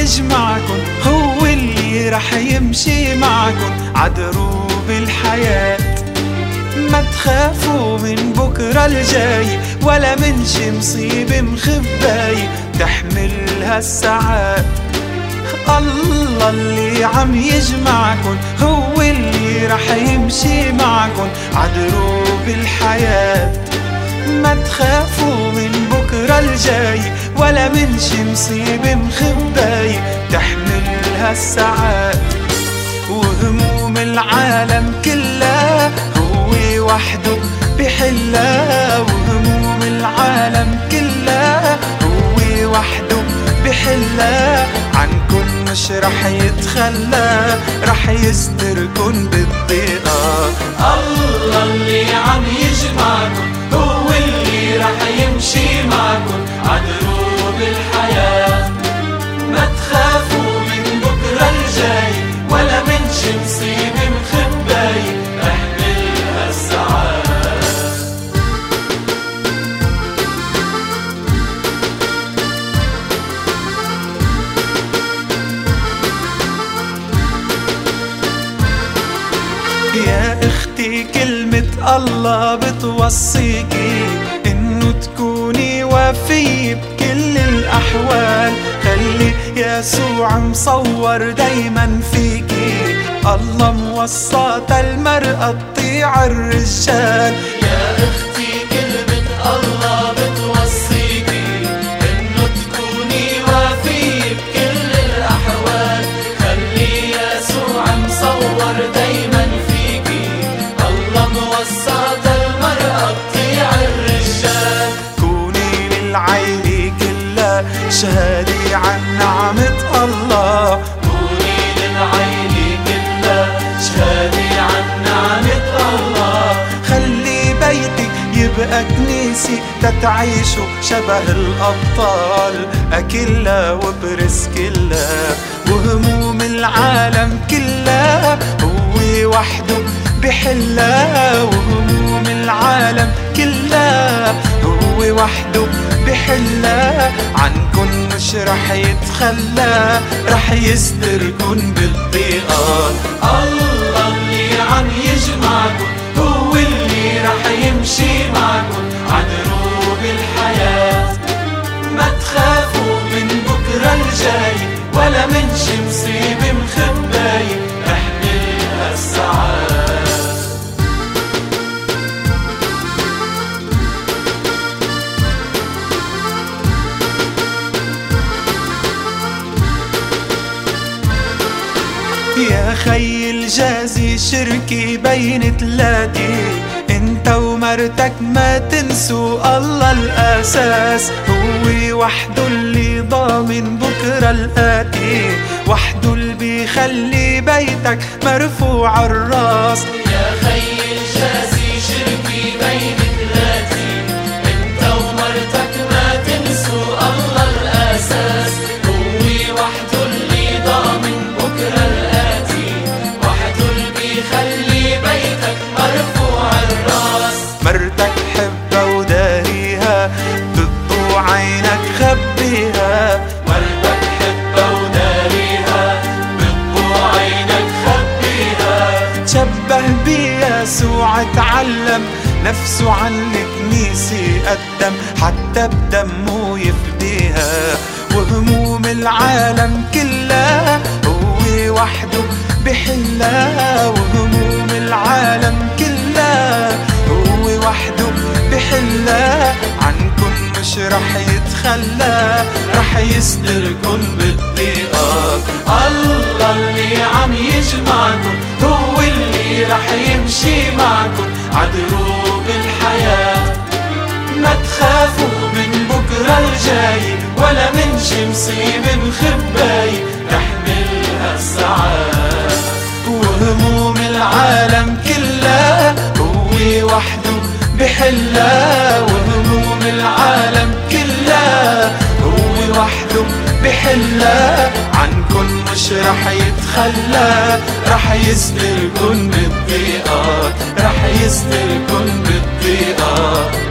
يجمعكن هو اللي رح يمشي معكن عدروب الحياة. ما تخافوا من بكرة الجاي ولا من شي مصيبة مخباي تحملها الساعات. الله اللي عم يجمعكن هو اللي رح يمشي معكن عدروب الحياة. ما تخافوا من بكرة الجاي ولا من شي مصيبة مخباي تحملها الساعات. وهموم العالم كلها هو وحده بحلها. وهموم العالم كلها هو وحده بحلها. عنكن مش رح يتخلى رح يستركن بالضيقة. الله اللي عم يجمعكن هو اللي رح يمشي معكن عدروب الحياة. ما تخافوا من بكرة الجاي ولا من شي مصيبة مخباي احملها الساعات. يا اختي كلمة الله بتوصيكي انه تكوني وفية بكل الاحوال. خلي يسوع مصور دايما فيكي. الله موسط المرأة تطيع الرجال. يا اختي كلمة الله بتوصيكي انه تكوني وفية بكل الاحوال. خلي يسوع مصور دايما فيكي. الله موسط المرأة تطيع الرجال. كوني للعيلة كلها شهادة عن نعمة الله. كوني للعيلة كلها شهادة عن نعمة الله. خلي بيتك يبقى كنيسة تتعيشوا شبه الأبطال أكلها وبرسكلها. وهموم العالم كلها هو وحده بحلها. وهموم العالم كلها هو وحده بحلها. عنكن مش رح يتخلى رح يستركن بالضيقات. الله اللي عم يجمعكن هو اللي رح يمشي معكن عدروب الحياة. ما تخافوا من بكرة الجاي ولا من شي مصيبة مخباي احملها الساعات. يا خي الجازي شركي بين تلاتي. انت ومرتك ما تنسوا الله الاساس. هو وحده اللي ضامن بكرة الاتي. وحده اللي بيخلي بيتك مرفوع الراس. يا خي الجازي شركي بين تلاتي. انت ومرتك ما تنسوا الله الاساس. هو وحده اللي ضامن بكرة الاتي. وحده اللي بيخلي بيتك مرفوع الراس. مرتك حبها وداريها بتضوع عينك خبيها. مرتك حبها وداريها بتضوع عينك خبيها. تشبه بيسوع تعلم نفسه عن الكنيسة قدم حتى بدمه يفديها. وهموم العالم كلها هو وحده بحلها. وهموم العالم كلها هو وحده بحلها. عنكن مش رح يتخلى رح يستركن بالضيقات. الله اللي عم يجمعكن هو اللي رح يمشي معكن عدروب الحياة. ما تخافوا من بكرة الجاي ولا من شي مصيبة مخباي تحملها الساعات. وهموم العالم كلها هو وحده بحلها. وهموم العالم كلها هو وحده بحلها. عنكن مش رح يتخلى رح يستركن بالضيقات. رح يستركن بالضيقات.